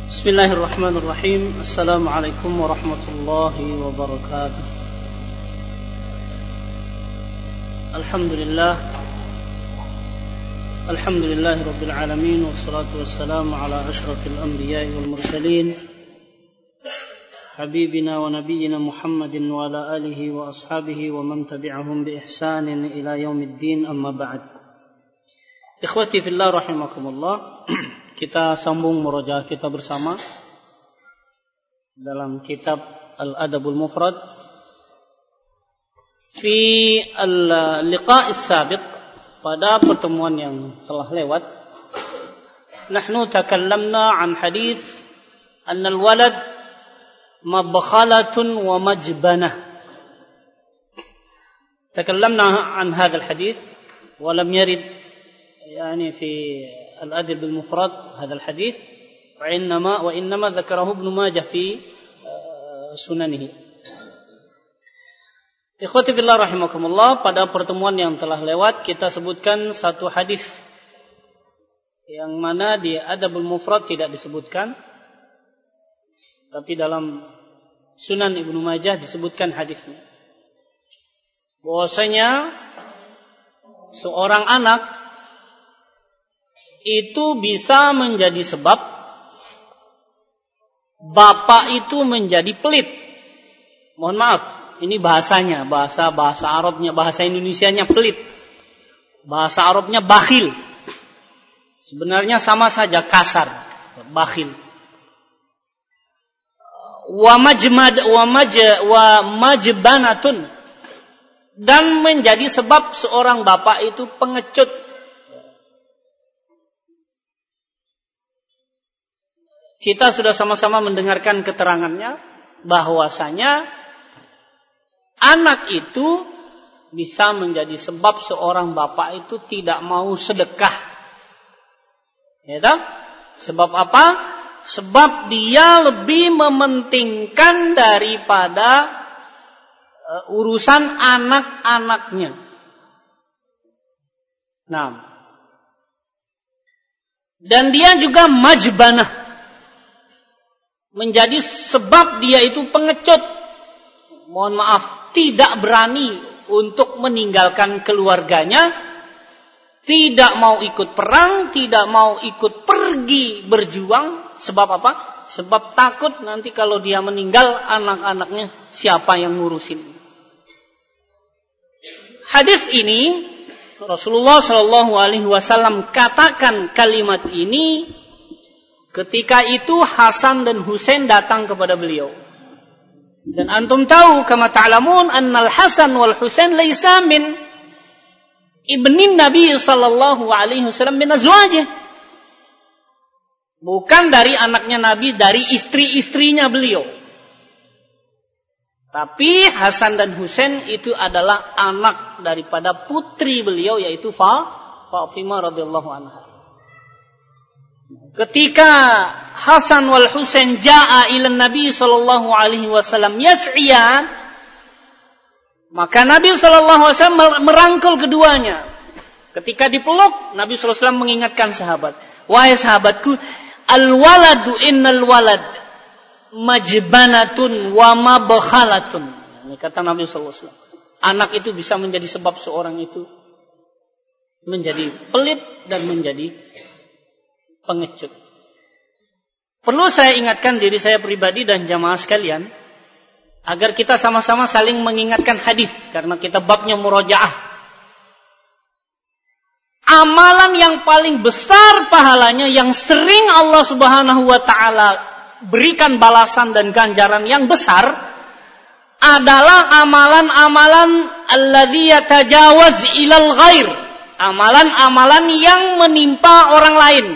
Bismillahirrahmanirrahim. Assalamualaikum warahmatullahi wabarakatuh. Alhamdulillahi rabbil alamin, wassalatu wassalamu ala asyrafil anbiya'i wal mursalin, habibina wa nabiyyina Muhammadin wa ala alihi wa ashabihi wa man tabi'ahum bi ihsanin ila yaumiddin, amma ba'd. Ikhwati fillah rahimakumullah, kita sambung murojaah kita bersama dalam kitab Al-Adabul Mufrad. Fi al-liqa' as-sabiq, pada pertemuan yang telah lewat, nahnu takallamna an hadis anna al-walad mabkhalatun wa majbanah. Takallamna an hadha al-hadith wa lam yarid يعني في الأدب المفرد هذا الحديث، وإنما ذكره ابن ماجه في سننه. Ikhwati fillah rahimakumullah, pada pertemuan yang telah lewat kita sebutkan satu hadis yang mana di Adabul Mufrad tidak disebutkan, tapi dalam Sunan Ibnu Majah disebutkan hadisnya. Bahwasanya seorang anak itu bisa menjadi sebab bapak itu menjadi pelit. Mohon maaf, ini bahasanya, bahasa Arabnya, bahasa Indonesianya pelit. Bahasa Arabnya bakhil. Sebenarnya sama saja, kasar, bakhil. Wa majbanatun, dan menjadi sebab seorang bapak itu pengecut. Kita sudah sama-sama mendengarkan keterangannya bahwasanya anak itu bisa menjadi sebab seorang bapak itu tidak mau sedekah. Ya tak? Sebab apa? Sebab dia lebih mementingkan daripada urusan anak-anaknya. Nah. Dan dia juga majbanah, menjadi sebab dia itu pengecut. Mohon maaf, tidak berani untuk meninggalkan keluarganya, tidak mau ikut perang, tidak mau ikut pergi berjuang. Sebab apa? Sebab takut nanti kalau dia meninggal, anak-anaknya siapa yang ngurusin. Hadis ini Rasulullah SAW katakan kalimat ini ketika itu Hasan dan Husain datang kepada beliau. Dan antum tahu, kama ta'lamun, annal Hasan wal Husain laisa min ibnin Nabi sallallahu alaihi wasallam min azwajih. Bukan dari anaknya Nabi, dari istri-istrinya beliau. Tapi Hasan dan Husain itu adalah anak daripada putri beliau, yaitu Fatimah radhiyallahu anha. Ketika Hasan wal Husain jaa ila Nabi sallallahu alaihi wasallam yas'iyan, maka Nabi sallallahu alaihi wasallam merangkul keduanya. Ketika dipeluk, Nabi sallallahu alaihi wasallam mengingatkan sahabat, "Wahai sahabatku, al-waladu innal walad majbanatun wa mabkhalatun." Ini kata Nabi sallallahu alaihi wasallam. Anak itu bisa menjadi sebab seorang itu menjadi pelit dan menjadi pengecut. Perlu saya ingatkan diri saya pribadi dan jamaah sekalian agar kita sama-sama saling mengingatkan hadis, karena kita babnya murojaah. Amalan yang paling besar pahalanya, yang sering Allah Subhanahu wa taala berikan balasan dan ganjaran yang besar, adalah amalan-amalan alladzi yatajawaz ilal ghair. Amalan-amalan yang menimpa orang lain.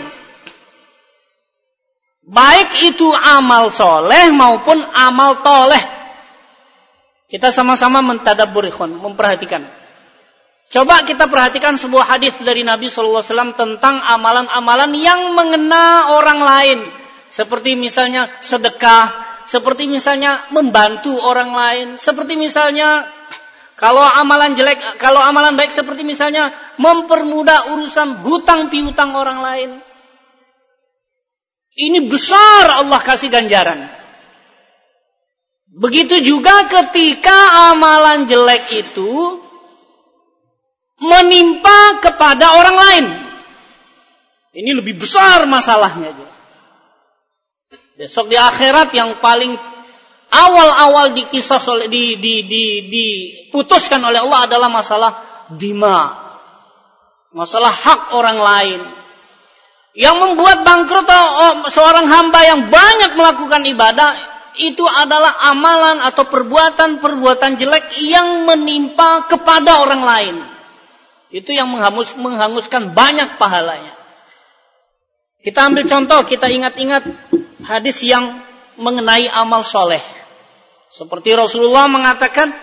Baik itu amal soleh maupun amal toleh. Kita sama-sama mentadabbur, memperhatikan. Coba kita perhatikan sebuah hadis dari Nabi SAW tentang amalan-amalan yang mengena orang lain. Seperti misalnya sedekah, seperti misalnya membantu orang lain, seperti misalnya kalau amalan jelek, kalau amalan baik seperti misalnya mempermudah urusan hutang piutang orang lain. Ini besar Allah kasih ganjaran. Begitu juga ketika amalan jelek itu menimpa kepada orang lain. Ini lebih besar masalahnya. Besok di akhirat yang paling awal-awal diputuskan oleh Allah adalah masalah dima. Masalah hak orang lain. Yang membuat bangkrut seorang hamba yang banyak melakukan ibadah, itu adalah amalan atau perbuatan-perbuatan jelek yang menimpa kepada orang lain. Itu yang menghanguskan banyak pahalanya. Kita ambil contoh, kita ingat-ingat hadis yang mengenai amal soleh. Seperti Rasulullah mengatakan,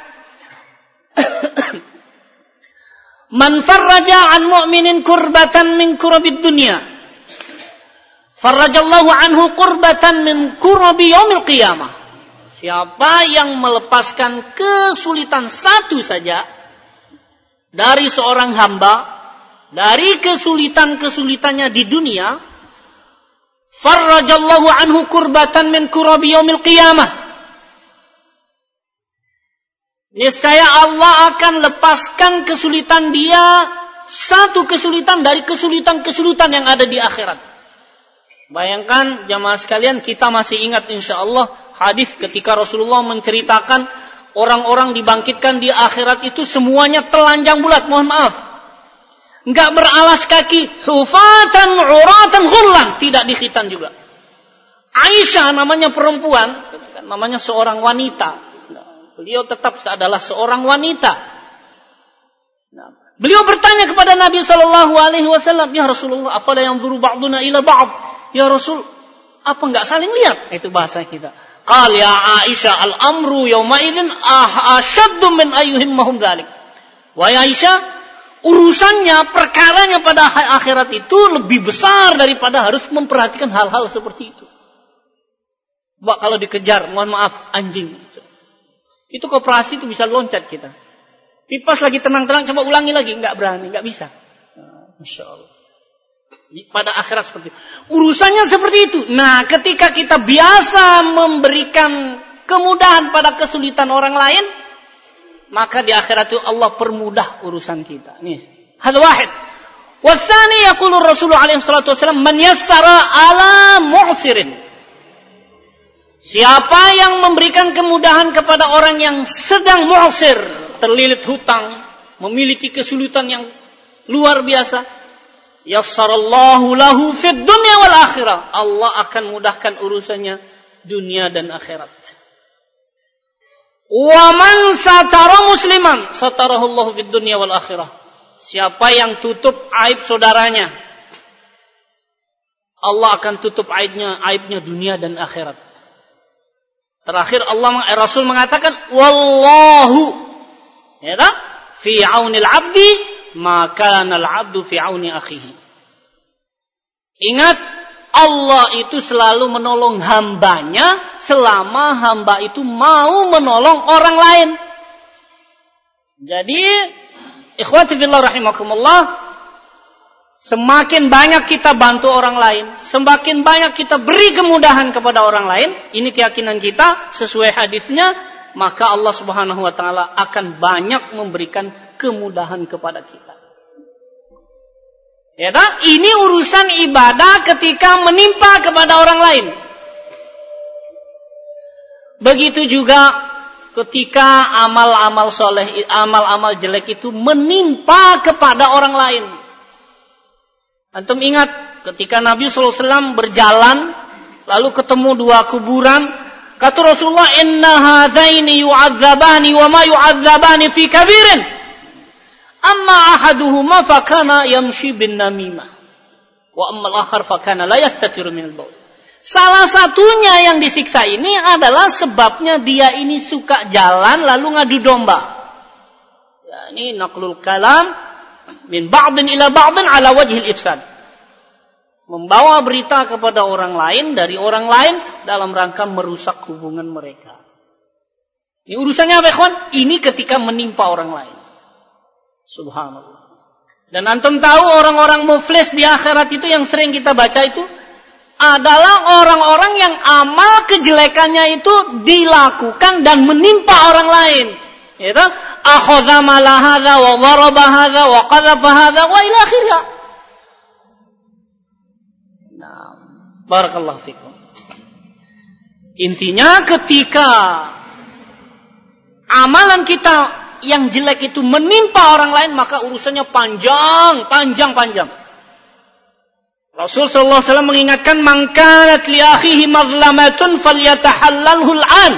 Man farraja an mu'minin kurbatan min kurabid dunya, farrajallahu anhu kurbatan min kurabi yaumil qiyamah. Siapa yang melepaskan kesulitan satu saja dari seorang hamba, dari kesulitan-kesulitannya di dunia, farrajallahu anhu kurbatan min kurabi yaumil qiyamah. Niscaya Allah akan lepaskan kesulitan dia, satu kesulitan dari kesulitan-kesulitan yang ada di akhirat. Bayangkan jamaah sekalian, kita masih ingat insyaallah hadis ketika Rasulullah menceritakan orang-orang dibangkitkan di akhirat itu semuanya telanjang bulat, mohon maaf. Enggak beralas kaki, hufatan, uratan, ghullan, tidak dikhitan juga. Aisyah namanya perempuan, namanya seorang wanita. Beliau tetap adalah seorang wanita. Beliau bertanya kepada Nabi SAW, Ya Rasulullah, afala yanzuru ba'duna ila ba'd? Ya Rasul, apa enggak saling lihat? Itu bahasa kita. Qal ya Aisyah, al-amru yawma idzin ashaddu min ayyuhimmahum dzalik. Wahai Aisyah, urusannya, perkaranya pada akhirat itu lebih besar daripada harus memperhatikan hal-hal seperti itu. Wah, kalau dikejar, mohon maaf, anjing. Itu koperasi itu bisa loncat kita. Pipas lagi tenang-tenang, coba ulangi lagi. Enggak berani, enggak bisa. Masya Allah. Pada akhirat seperti itu. Urusannya seperti itu. Nah, ketika kita biasa memberikan kemudahan pada kesulitan orang lain, maka di akhirat itu Allah permudah urusan kita. Nih, hal wahid. Wasani yaqulu Rasulullah alaihi salatu wasallam, man yassara ala mu'sirin. Siapa yang memberikan kemudahan kepada orang yang sedang mu'sir, terlilit hutang, memiliki kesulitan yang luar biasa, yassarallahu lahu fid dunya wal akhirah. Allah akan mudahkan urusannya dunia dan akhirat. Wa man satara musliman, satarahullahu fid dunya wal akhirah. Siapa yang tutup aib saudaranya, Allah akan tutup aibnya dunia dan akhirat. Terakhir Rasul mengatakan, wallahu ya tak? Fi aunil abdi maka kanal abdu fi auni akhihi. Ingat, Allah itu selalu menolong hambanya selama hamba itu mau menolong orang lain. Jadi, ikhwati fillah rahimakumullah, semakin banyak kita bantu orang lain, semakin banyak kita beri kemudahan kepada orang lain, ini keyakinan kita sesuai hadisnya, maka Allah Subhanahu wa taala akan banyak memberikan kemudahan kepada kita. Ya tak? Ini urusan ibadah ketika menimpa kepada orang lain. Begitu juga ketika amal-amal soleh, amal-amal jelek itu menimpa kepada orang lain. Antum ingat ketika Nabi SAW berjalan lalu ketemu dua kuburan, kata Rasulullah, inna hadzaini yu'adzabani wa ma yu'adzabani fi kabirin, amma ahaduhuma fakana yamshi bin namimah wa amma al-akhar fakana la yastatiru min al-baul. Salah satunya yang disiksa ini adalah sebabnya dia ini suka jalan lalu ngadu domba. Ya, ini naqlul kalam min ba'din ila ba'din ala wajhil ifsad. Membawa berita kepada orang lain dari orang lain dalam rangka merusak hubungan mereka. Ini urusannya apa, ikhwan? Ini ketika menimpa orang lain. Subhanallah. Dan antum tahu orang-orang muflis di akhirat itu yang sering kita baca itu adalah orang-orang yang amal kejelekannya itu dilakukan dan menimpa orang lain. Yaitu akhadha mala hadza wa daraba hadza wa qadhafa hadza wa ila akhirih. Nah, barakallahu fikum. Intinya ketika amalan kita yang jelek itu menimpa orang lain, maka urusannya panjang. Rasul sallallahu alaihi wasallam mengingatkan, "Man kanat li akhihi mazlamatun falyatahallalhu al-an."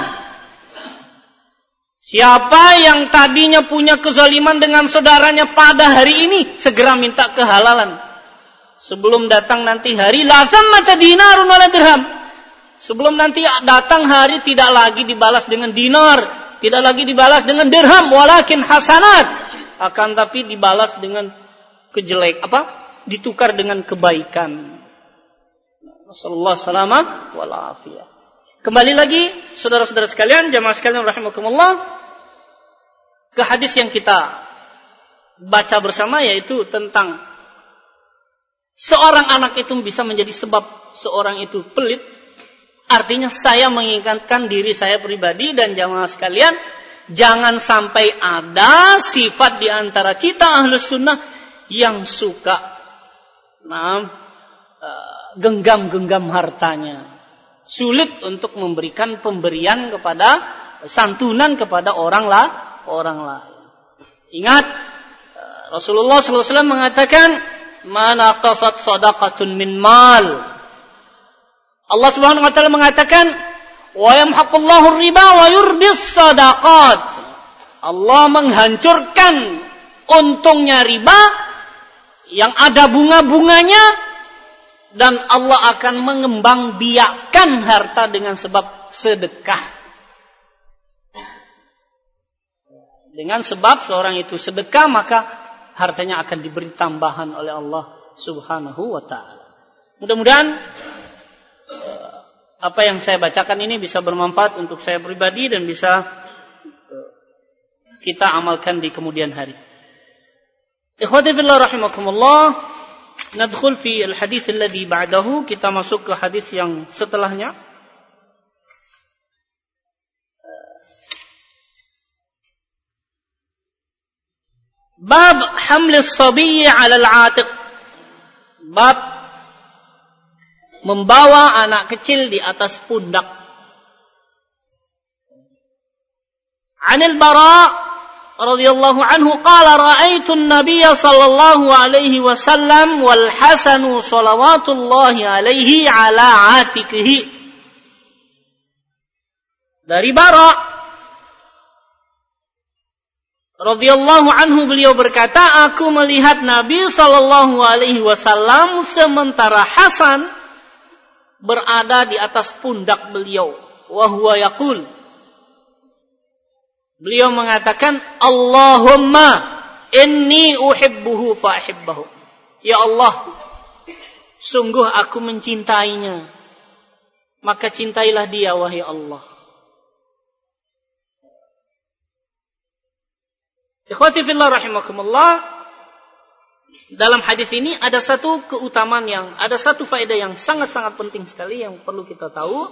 Siapa yang tadinya punya kezaliman dengan saudaranya pada hari ini, segera minta kehalalan. Sebelum datang nanti hari la thammata dinarun wala dirham. Sebelum nanti datang hari tidak lagi dibalas dengan dinar, tidak lagi dibalas dengan dirham, walakin hasanat. Akan tapi dibalas dengan ditukar dengan kebaikan. Sallallahu alaihi wa afiyah. Kembali lagi saudara-saudara sekalian, jamaah sekalian rahimakumullah, ke hadis yang kita baca bersama, yaitu tentang seorang anak itu bisa menjadi sebab seorang itu pelit. Artinya saya mengingatkan diri saya pribadi dan jamaah sekalian, jangan sampai ada sifat di antara kita Ahlus Sunnah yang suka genggam-genggam hartanya, sulit untuk memberikan pemberian kepada santunan kepada orang lain. Ingat, Rasulullah SAW mengatakan, "Mana qasat sadaqatun min mal." Allah Subhanahu wa taala mengatakan, "Wa yamhaqullahu riba wa yurbis sadaqat." Allah menghancurkan untungnya riba yang ada bunga-bunganya, dan Allah akan mengembangbiakkan harta dengan sebab sedekah. Dengan sebab seorang itu sedekah, maka hartanya akan diberi tambahan oleh Allah Subhanahu wa taala. Mudah-mudahan apa yang saya bacakan ini bisa bermanfaat untuk saya pribadi dan bisa kita amalkan di kemudian hari. Ikhwati fillah rahimakumullah, nadkhul fi al-hadits alladhi ba'dahu, kita masuk ke hadis yang setelahnya. Bab hamlis sabiyyi 'ala al-'atiq. Bab membawa anak kecil di atas pundak. Anil Bara radhiyallahu anhu qala ra'aitu an-nabiyya sallallahu alaihi wasallam wal Hasanu salawatullahi alaihi ala atikihi. Dari Bara radhiyallahu anhu, beliau berkata, aku melihat Nabi sallallahu alaihi wasallam sementara Hasan berada di atas pundak beliau. Wa huwa yaqul, beliau mengatakan, Allahumma inni uhibbuhu fa ahibbahu. Ya Allah, sungguh aku mencintainya, maka cintailah dia, wahai Allah. Ikhwati fillah rahimakumullah, dalam hadis ini ada satu keutamaan ada satu faedah yang sangat-sangat penting sekali yang perlu kita tahu.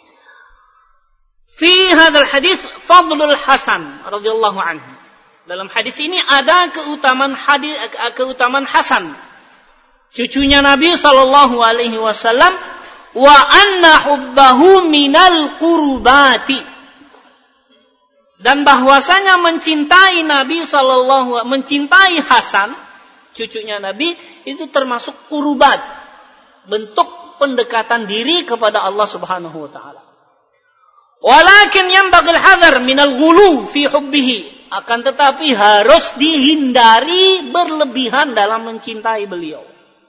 Fi hadzal hadis fadlul Hasan radhiyallahu anhu. Dalam hadis ini ada keutamaan Hasan, cucunya Nabi sallallahu alaihi wasallam, wa anna hubbahu minal qurbati, dan bahwasanya mencintai Nabi mencintai Hasan, cucunya Nabi, itu termasuk qurbat, bentuk pendekatan diri kepada Allah Subhanahu wa taala. Walakin yanbaghi al-hadar minal ghulu fi hubbihi, akan tetapi harus dihindari berlebihan dalam mencintai beliau.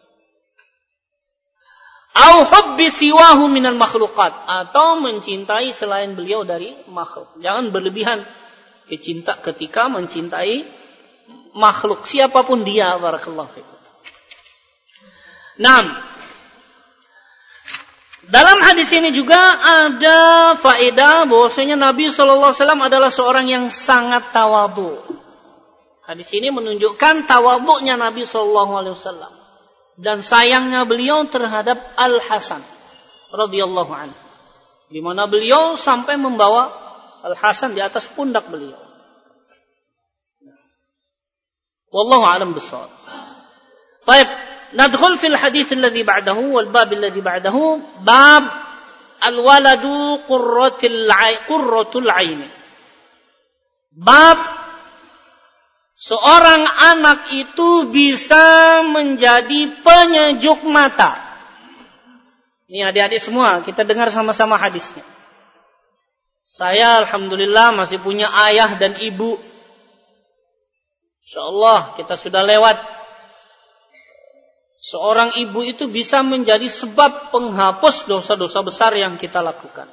Au hubbi siwahu minal makhluqat, atau mencintai selain beliau dari makhluk. Jangan berlebihan cinta ketika mencintai makhluk siapapun dia. Barakallahu fikum. Dalam hadis ini juga ada faedah bahwasanya Nabi sallallahu alaihi wasallam adalah seorang yang sangat tawadhu. Hadis ini menunjukkan tawadhunya Nabi sallallahu alaihi wasallam dan sayangnya beliau terhadap Al-Hasan. radhiyallahu anhu, di mana beliau sampai membawa Al-Hasan di atas pundak beliau. Wallahu a'lam bissawab. Baik, nadkhul fil hadits alladhi ba'dahu wal bab alladhi ba'dahu, bab al-waladu qurratul 'ain. Bab seorang anak itu bisa menjadi penyejuk mata. Ini adik-adik semua, kita dengar sama-sama hadisnya. Saya alhamdulillah masih punya ayah dan ibu. Insyaallah kita sudah lewat. Seorang ibu itu bisa menjadi sebab penghapus dosa-dosa besar yang kita lakukan.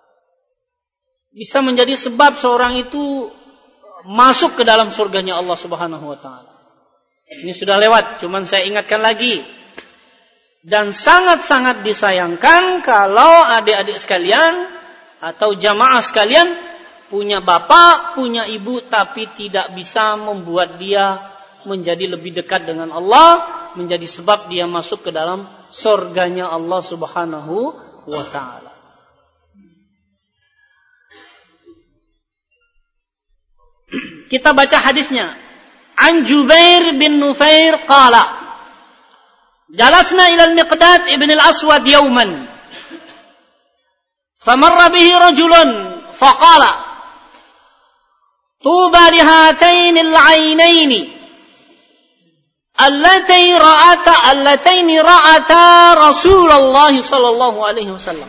Bisa menjadi sebab seorang itu masuk ke dalam surganya Allah Subhanahu wa taala. Ini sudah lewat, cuman saya ingatkan lagi. Dan sangat-sangat disayangkan kalau adik-adik sekalian atau jamaah sekalian punya bapak, punya ibu, tapi tidak bisa membuat dia menjadi lebih dekat dengan Allah, menjadi sebab dia masuk ke dalam surganya Allah Subhanahu wa taala. Kita baca hadisnya. An Jubair bin Nufair qala, jalasna ila al-Miqdad ibn al-Aswad yawman, famarra bihi rajulun faqala, tuba lihatayn al-'aynayn اللتين رأتا رسول الله صلى الله عليه وسلم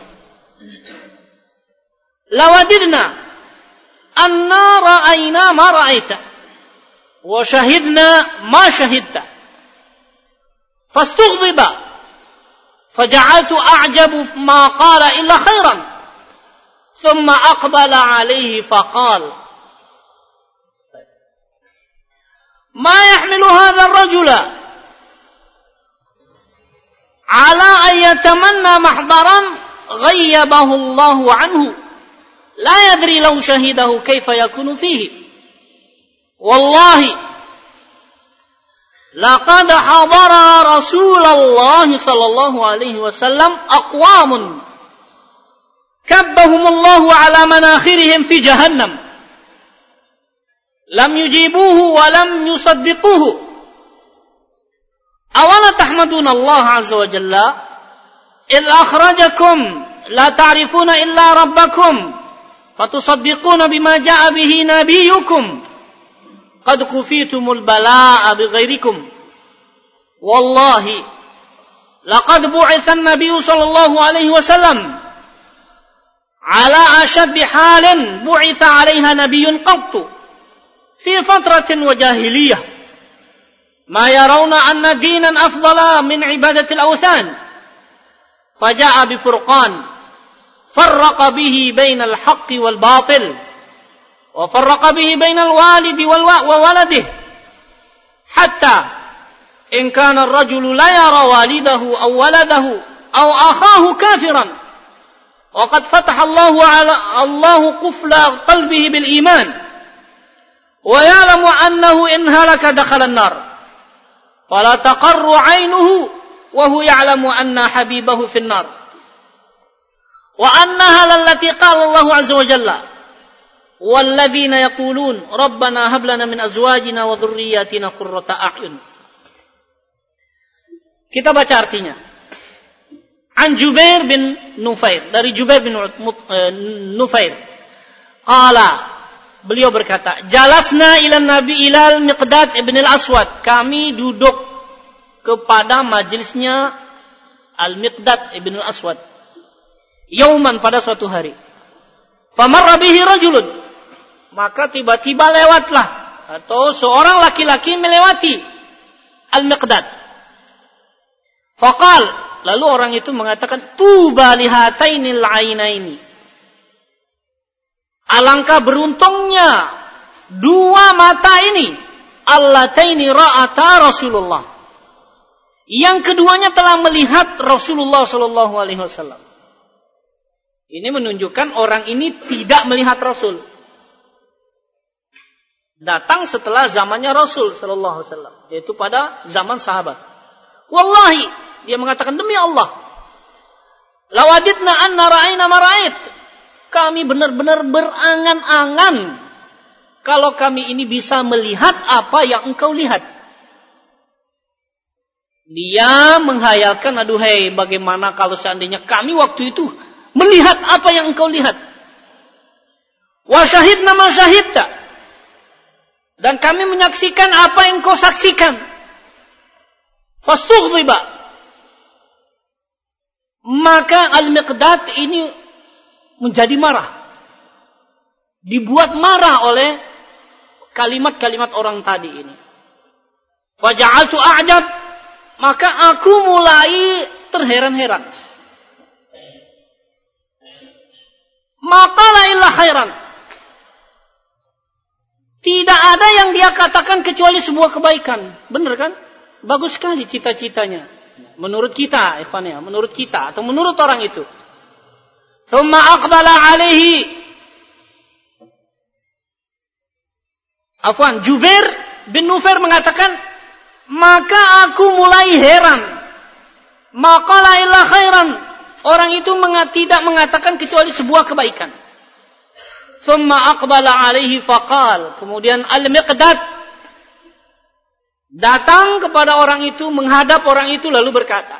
لوددنا أننا رأينا ما رأيت وشهدنا ما شهدت فاستغضب فجعلت أعجب ما قال إلا خيرا ثم أقبل عليه فقال ما يحمل هذا الرجل على أن يتمنى محضرا غيبه الله عنه لا يدري لو شهده كيف يكون فيه والله لقد حضر رسول الله صلى الله عليه وسلم أقوام كبهم الله على مناخرهم في جهنم lam yujibuhu wa lam yusaddiquhu awala tahmaduna Allah azza wa jalla idh akhrajakum la ta'rifuna illa rabbakum fatusaddiquna bima ja'a bihi nabiyyukum qad kufitumul balaa'a bighairikum wallahi laqad bu'itha an-nabiyyu sallallahu alaihi wasallam ala ashaddi halin bu'itha 'alaiha nabiyyun qattu في فترة وجاهلية ما يرون أن دينا أفضل من عبادة الأوثان فجاء بفرقان فرق به بين الحق والباطل وفرق به بين الوالد وولده حتى إن كان الرجل لا يرى والده أو ولده أو أخاه كافرا وقد فتح الله قفل قلبه بالإيمان ويعلم أنه إن هلك دخل النار فلا تقر عينه وهو يعلم أن حبيبه في النار وأنها التي قال الله عز وجل والذين يقولون ربنا هب لنا من أزواجنا وذرياتنا قرة أعين. Kita baca artinya. An Jubair bin Nufair, dari Jubair bin Nufair qala, beliau berkata, jalasna ilal Miqdad ibn al-Aswad. Kami duduk kepada majelisnya Al-Miqdad ibn al-Aswad. Yauman, pada suatu hari. Famarra bihi rajulun. Maka tiba-tiba lewatlah, atau seorang laki-laki melewati Al-Miqdad. Faqal, lalu orang itu mengatakan, tuba lihatainil 'ainaini. Alangkah beruntungnya dua mata ini, allataini ra'ata Rasulullah, yang keduanya telah melihat Rasulullah sallallahu alaihi wasallam. Ini menunjukkan orang ini tidak melihat Rasul. Datang setelah zamannya Rasul sallallahu alaihi wasallam, yaitu pada zaman sahabat. Wallahi, dia mengatakan demi Allah, Lawaditna anna ra'ayna ma ra'ait. Kami benar-benar berangan-angan kalau kami ini bisa melihat apa yang engkau lihat. Dia menghayalkan, aduhai, bagaimana kalau seandainya kami waktu itu melihat apa yang engkau lihat. Wa syahidna ma syahidta. Dan kami menyaksikan apa yang engkau saksikan. Fastughdiba. Maka Al-Miqdad ini menjadi marah. Dibuat marah oleh kalimat-kalimat orang tadi ini. Faja'altu a'jab. Maka aku mulai terheran-heran. Maka la illa khairan. Tidak ada yang dia katakan kecuali sebuah kebaikan. Benar kan? Bagus sekali cita-citanya. Menurut kita, ikhwan ya, menurut kita atau menurut orang itu. Thumma aqbala alaihi. Afwan, Jubair bin Nufair mengatakan, maka aku mulai heran. Maka la illa khairan. Orang itu tidak mengatakan kecuali sebuah kebaikan. Thumma aqbala alaihi faqal. Kemudian Al-Miqdad datang kepada orang itu, menghadap orang itu lalu berkata,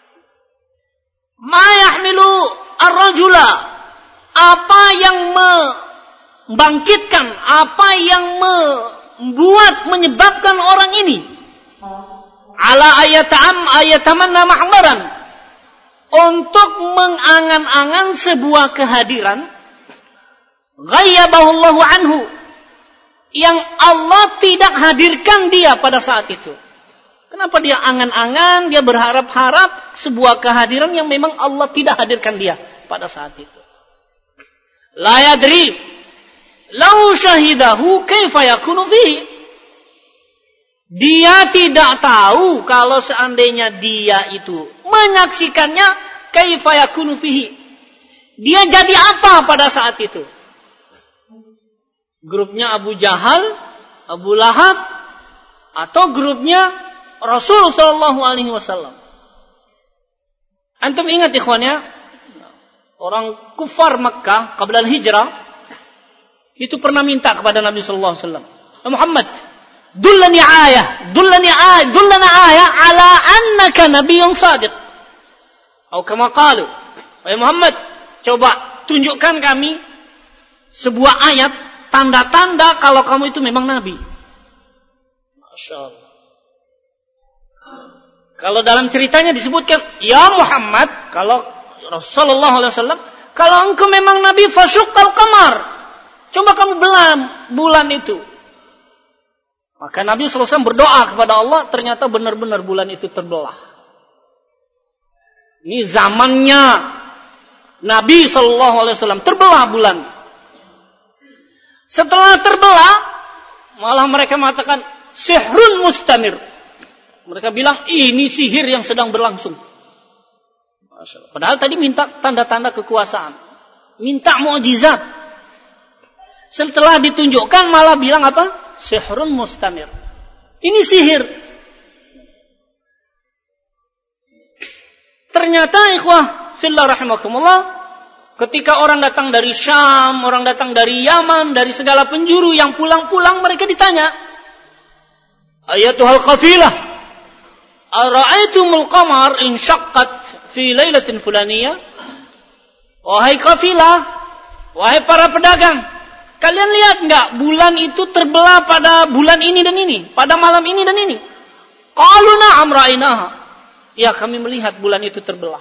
ma yahmilu ar-rajula. Apa yang membangkitkan, apa yang menyebabkan orang ini ala ayatamanna mahdaran, untuk mengangan-angan sebuah kehadiran ghayyabahullahu anhu, yang Allah tidak hadirkan dia pada saat itu. Kenapa dia angan-angan, dia berharap-harap sebuah kehadiran yang memang Allah tidak hadirkan dia pada saat itu. La yadri law syahidahu kaifa yakunu fihi. Dia tidak tahu kalau seandainya dia itu menyaksikannya, kaifa yakunu fihi. Dia jadi apa pada saat itu? Grupnya Abu Jahal, Abu Lahab, atau grupnya Rasul sallallahu alaihi wasallam. Antum ingat ikhwannya, orang kufar Makkah qabla al-hijrah itu pernah minta kepada Nabi sallallahu alaihi wasallam, Muhammad, dullana ayah ala annaka nabiyyun shadiq. Atau kama qalu, wahai Muhammad, coba tunjukkan kami sebuah ayat, tanda-tanda kalau kamu itu memang nabi. Masya Allah. Kalau dalam ceritanya disebutkan, ya Muhammad, kalau Rasulullah SAW, kalau engkau memang nabi, fasyuqqal qamar, coba kamu belah bulan itu. Maka Nabi SAW berdoa kepada Allah, ternyata benar-benar bulan itu terbelah. Ini zamannya Nabi SAW, terbelah bulan. Setelah terbelah, malah mereka mengatakan sihrun mustamir. Mereka bilang ini sihir yang sedang berlangsung. Padahal tadi minta tanda-tanda kekuasaan, minta mukjizat. Setelah ditunjukkan malah bilang apa? Sihrun mustamir. Ini sihir. Ternyata ikhwah fillah rahimakumullah, ketika orang datang dari Syam, orang datang dari Yaman, dari segala penjuru yang pulang-pulang, mereka ditanya, ayatuhal qafilah, ara'aitumul qamar insyaqqat fi lailatin fulaniyah. Wahai kafilah, wahai para pedagang, kalian lihat enggak bulan itu terbelah pada bulan ini dan ini, pada malam ini dan ini? Qalu na'am ra'ainaha. Ya, kami melihat bulan itu terbelah.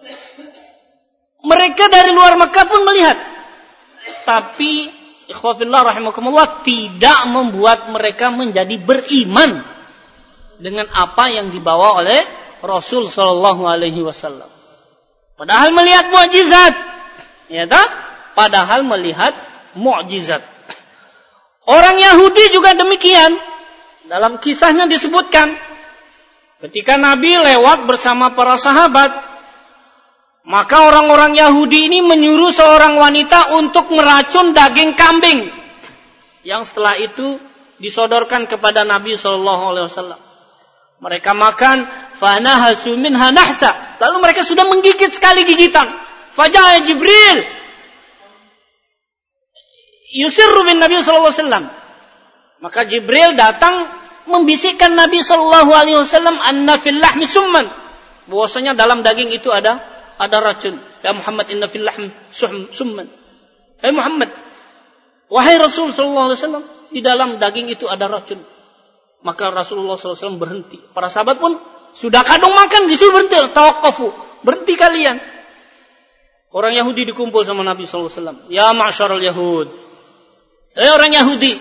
Mereka dari luar Makkah pun melihat. Tapi ikhwafillah rahimakumullah, tidak membuat mereka menjadi beriman dengan apa yang dibawa oleh Rasul sallallahu alaihi wasallam. Padahal melihat mukjizat. Ya tak? Padahal melihat mukjizat. Orang Yahudi juga demikian. Dalam kisahnya disebutkan, ketika Nabi lewat bersama para sahabat, maka orang-orang Yahudi ini menyuruh seorang wanita untuk meracun daging kambing, yang setelah itu disodorkan kepada Nabi SAW. Mereka makan, fanahasu minha nahsa. Lalu mereka sudah menggigit sekali gigitan. Faja'a Jibril yusirru bin Nabi sallallahu alaihi wasallam. Maka Jibril datang membisikkan Nabi sallallahu alaihi wasallam anna fil lahmi summan. Bahwasanya dalam daging itu ada racun. Ya Muhammad, inna fil lahmi summan. Hai Muhammad, wahai Rasul sallallahu alaihi wasallam, di dalam daging itu ada racun. Maka Rasulullah sallallahu alaihi wasallam berhenti. Para sahabat pun sudah kadung makan disuruh berhenti. Tawaqqafu, berhenti kalian. Orang Yahudi dikumpul sama Nabi sallallahu alaihi wasallam. Ya ma'syaral Yahud. Orang Yahudi,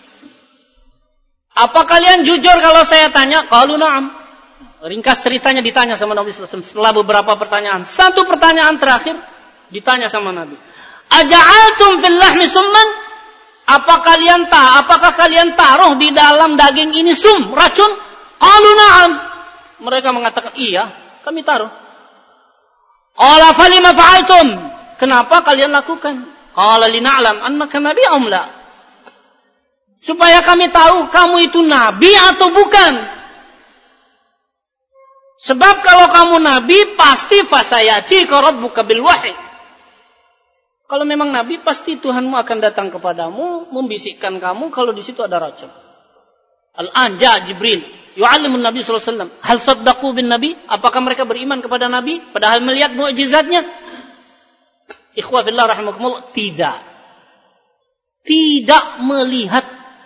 apa kalian jujur kalau saya tanya? Qalu na'am. Ringkas ceritanya ditanya sama Nabi sallallahu alaihi wasallam setelah beberapa pertanyaan. Satu pertanyaan terakhir ditanya sama Nabi. Aja'altum fil lahmi summan? Apakah kalian taruh di dalam daging ini racun? Qalu na'am. Mereka mengatakan, iya, kami taruh. Qala falima fa'altum? Kenapa kalian lakukan? Qala lina'lam annaka nabiyyun la. Supaya kami tahu kamu itu nabi atau bukan. Sebab kalau kamu nabi pasti fasayati rabbuka bil wahyi. Kalau memang nabi pasti Tuhanmu akan datang kepadamu membisikkan kamu kalau di situ ada racun. Al-an ja'a Jibril yu'allimun Nabi sallallahu alaihi wasallam. Hal saddaqu bin Nabi? Apakah mereka beriman kepada Nabi padahal melihat mukjizatnya? Ikhwah fillah rahimakumullah, tidak. Tidak melihat.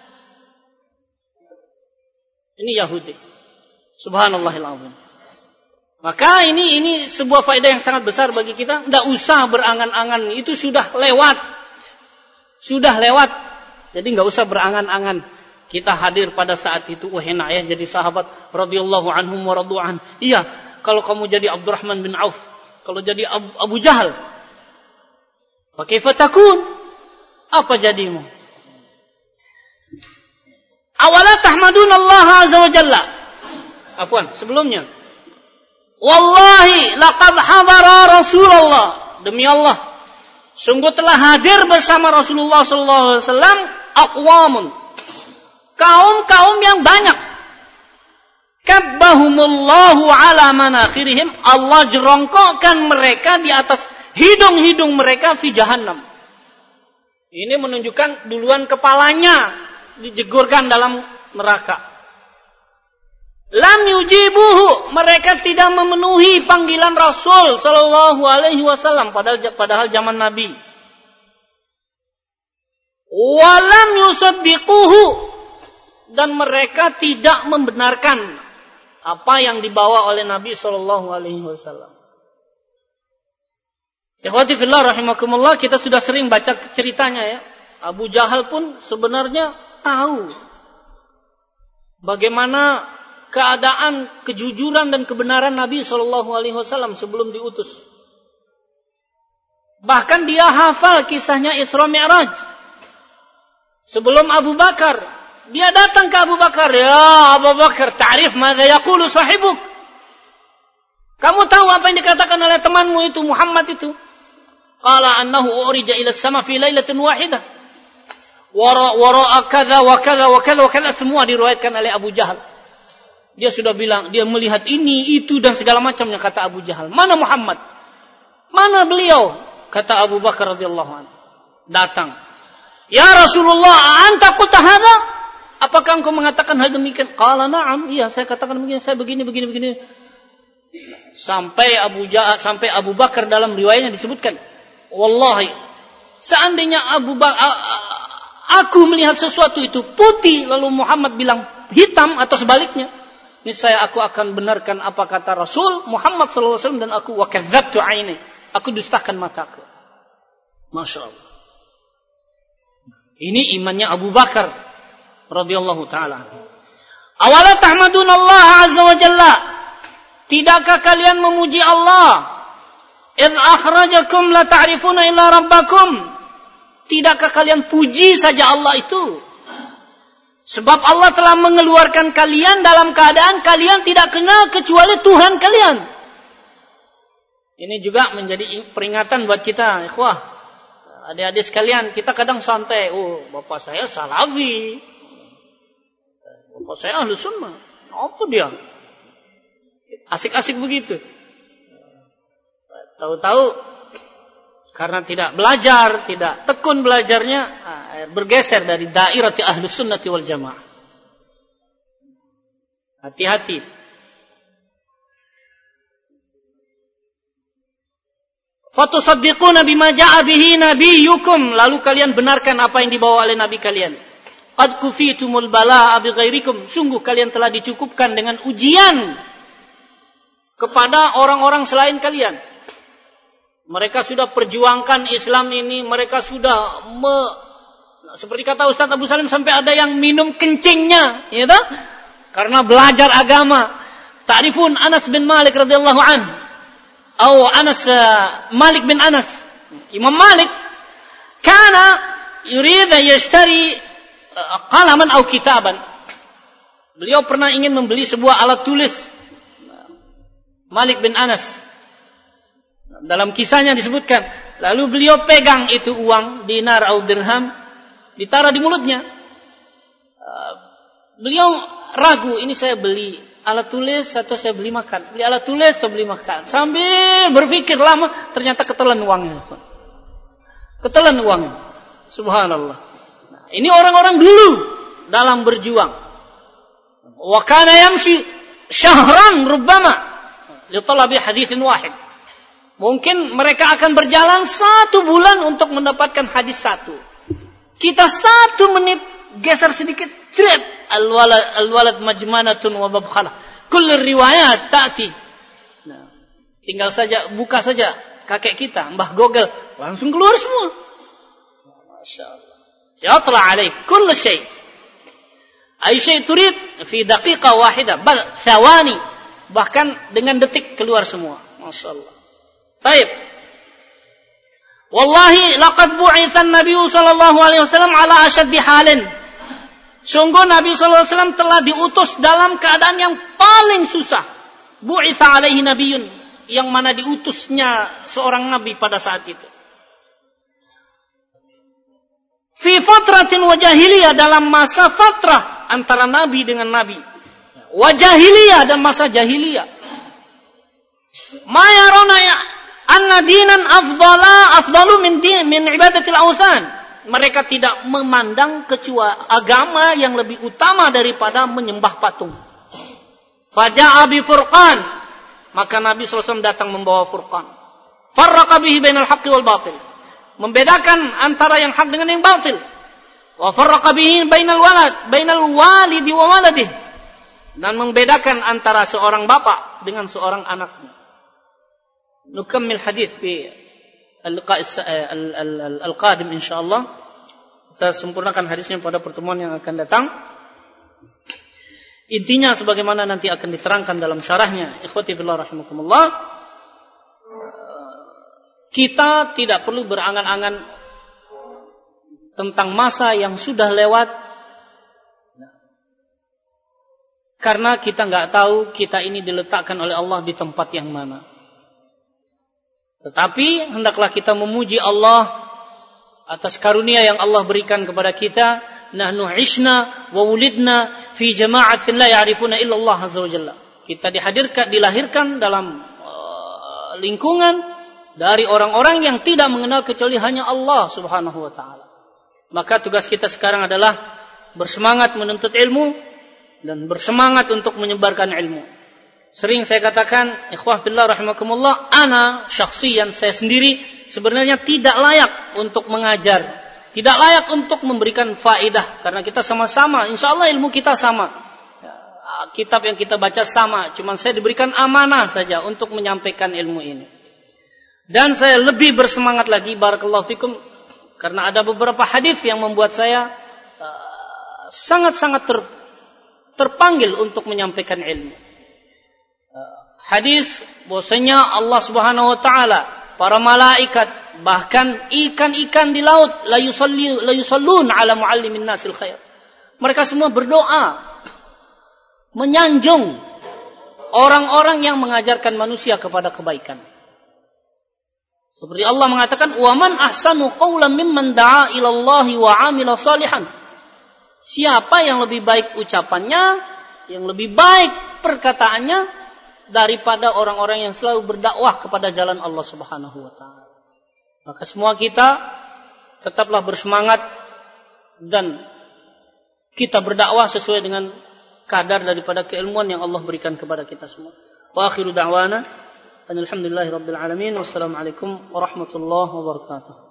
Ini Yahudi. Subhanallahil azim. Maka ini sebuah faedah yang sangat besar bagi kita. Tidak usah berangan-angan. Itu sudah lewat. Sudah lewat. Jadi tidak usah berangan-angan. Kita hadir pada saat itu. Wah enak ya jadi sahabat. Radiyallahu anhum wa radu'an. Iya. Kalau kamu jadi Abdurrahman bin Auf. Kalau jadi Abu Jahal. Fakaifa takun? Apa jadimu? Awala tahmadun Allah azza wa jalla. Afwan, sebelumnya. Wallahi laqad hadara Rasulullah. Demi Allah, sungguh telah hadir bersama Rasulullah sallallahu alaihi wasallam aqwamun. Kaum-kaum yang banyak. Kabbahumullahu ala manakhirihim. Allah jerongkokkan mereka di atas hidung-hidung mereka fi jahannam. Ini menunjukkan duluan kepalanya dijegurkan dalam neraka. Lam yujibuhu, mereka tidak memenuhi panggilan Rasul sallallahu alaihi wasallam padahal zaman Nabi. Walam yusaddiquhu, dan mereka tidak membenarkan apa yang dibawa oleh Nabi sallallahu alaihi wasallam. Ikhwati fillah rahimakumullah, kita sudah sering baca ceritanya ya. Abu Jahal pun sebenarnya tahu bagaimana keadaan kejujuran dan kebenaran Nabi sallallahu alaihi wasallam sebelum diutus. Bahkan dia hafal kisahnya Isra Mi'raj. Sebelum Abu Bakar, dia datang ke Abu Bakar, "Ya Abu Bakar, ta'rif madza yaqulu sahibuk?" Kamu tahu apa yang dikatakan oleh temanmu itu Muhammad itu? Qala annahu urija ila as-sama fi lailatin wahidah. Wara'a kadza wa kadza wa kadza wa kadza, semua diriwayatkan oleh Abu Jahal. Dia sudah bilang, dia melihat ini, itu dan segala macamnya, kata Abu Jahal. Mana Muhammad? Mana beliau? Kata Abu Bakar radhiyallahu anhu. Datang. Ya Rasulullah, anta qulta hadza? Apakah engkau mengatakan hal demikian? Qala na'am, iya saya katakan begini, saya begini. Sampai Abu Bakar dalam riwayatnya disebutkan, wallahi, seandainya aku melihat sesuatu itu putih, lalu Muhammad bilang hitam atau sebaliknya, niscaya aku akan benarkan apa kata Rasul Muhammad sallallahu alaihi wasallam dan aku wa kadzabtu aini, aku dustakan mataku. Masya Allah. Ini imannya Abu Bakar radhiyallahu taala. Awala tahmadun Allah azza wa jalla. Tidakkah kalian memuji Allah? Idz akhrajakum la ta'rifuna illa rabbakum. Tidakkah kalian puji saja Allah itu? Sebab Allah telah mengeluarkan kalian dalam keadaan kalian tidak kenal kecuali Tuhan kalian. Ini juga menjadi peringatan buat kita, ikhwah. Adik-adik sekalian, kita kadang santai. Oh, bapak saya salafi. Bapak saya ahlu sunnah. Apa dia? Asik-asik begitu. Tahu-tahu karena tidak belajar, tidak tekun belajarnya, bergeser dari dairati ahlus sunnati wal jamaah. Hati-hati. Fatusaddiquna bima ja'a bihi nabiyyukum, lalu kalian benarkan apa yang dibawa oleh nabi kalian. Qad kufitumul balaa bi ghairikum, sungguh kalian telah dicukupkan dengan ujian kepada orang-orang selain kalian. Mereka sudah perjuangkan Islam ini, mereka sudah seperti kata Ustaz Abu Salim, sampai ada yang minum kencingnya, ya toh? Karena belajar agama. Ta'rifun Anas bin Malik radhiyallahu anhu. Malik bin Anas, Imam Malik, kana yurid yashtari qalaman atau kitaban. Beliau pernah ingin membeli sebuah alat tulis. Malik bin Anas, dalam kisahnya disebutkan, lalu beliau pegang itu uang dinar atau dirham, ditaruh di mulutnya. Beliau ragu, ini saya beli alat tulis atau saya beli makan, beli alat tulis atau beli makan, sambil berpikir lama, ternyata ketelan uangnya. Subhanallah. Nah, ini orang-orang dulu dalam berjuang. Wa kana yamshi syahran rubbama li talabi haditsin wahid. Mungkin mereka akan berjalan 1 bulan untuk mendapatkan hadis 1. Kita 1 menit geser sedikit, trip, al-walad majmanatun wa babkhalah. Kullu riwayat ta'ti. Nah, tinggal saja buka saja kakek kita, Mbah Gogel, langsung keluar semua. Masyaallah. Yatla alaik kullu syai. Ay syai turid fi daqiqah wahidah, bal thawani. Bahkan dengan detik keluar semua. Masyaallah. Baik. Wallahi laqad bu'itsa an-nabiy sallallahu alaihi wasallam ala ashaddi halin. Sungguh Nabi sallallahu alaihi wasallam telah diutus dalam keadaan yang paling susah. Bu'itsa alaihi nabiyyun, yang mana diutusnya seorang nabi pada saat itu. Fi fatratin wa jahiliyah, dalam masa fatrah antara nabi dengan nabi. Wa jahiliyah, dan masa jahiliyah. Ma yarona ya anna dinan afdalu min ibadatil awthan. Mereka tidak memandang kecuali agama yang lebih utama daripada menyembah patung. Faja'a bi furqan, maka Nabi SAW datang membawa furqan. Farraqa bihi bainal haqqi wal batil, membedakan antara yang hak dengan yang batil. Wa farraqa bihi bainal walidi wa waladih, dan membedakan antara seorang bapak dengan seorang anaknya. Nukammil hadis fi al-qadim insyaallah. Kita sempurnakan hadisnya pada pertemuan yang akan datang. Intinya sebagaimana nanti akan diterangkan dalam syarahnya. Ikhwati fillah rahimakumullah. Kita tidak perlu berangan-angan tentang masa yang sudah lewat, karena kita nggak tahu kita ini diletakkan oleh Allah di tempat yang mana. Tetapi hendaklah kita memuji Allah atas karunia yang Allah berikan kepada kita. Nahnu ishna wa wulidna fi jama'atin la ya'rifuna illa Allah azza wa jalla. Kita dilahirkan dalam lingkungan dari orang-orang yang tidak mengenal kecuali hanya Allah subhanahu wa ta'ala. Maka tugas kita sekarang adalah bersemangat menuntut ilmu dan bersemangat untuk menyebarkan ilmu. Sering saya katakan, ikhwah fillah rahimakumullah, ana syakhsiyan, saya sendiri sebenarnya tidak layak untuk mengajar, tidak layak untuk memberikan faedah, karena kita sama-sama, insyaallah ilmu kita sama, kitab yang kita baca sama, cuman saya diberikan amanah saja untuk menyampaikan ilmu ini. Dan saya lebih bersemangat lagi, barakallahu fikum, karena ada beberapa hadis yang membuat saya sangat-sangat terpanggil untuk menyampaikan ilmu. Hadis bahwasanya Allah Subhanahu wa taala, para malaikat, bahkan ikan-ikan di laut, la yusallun ala muallimin nasil khair. Mereka semua berdoa menyanjung orang-orang yang mengajarkan manusia kepada kebaikan. Seperti Allah mengatakan, "Wa man ahsanu qawlan mimman da'a ila Allahi wa 'amila salihan." Siapa yang lebih baik ucapannya, yang lebih baik perkataannya daripada orang-orang yang selalu berdakwah kepada jalan Allah Subhanahu wa taala. Maka semua kita tetaplah bersemangat dan kita berdakwah sesuai dengan kadar daripada keilmuan yang Allah berikan kepada kita semua. Wa akhiru da'wana alhamdulillahirabbil alamin. Wassalamualaikum warahmatullahi wabarakatuh.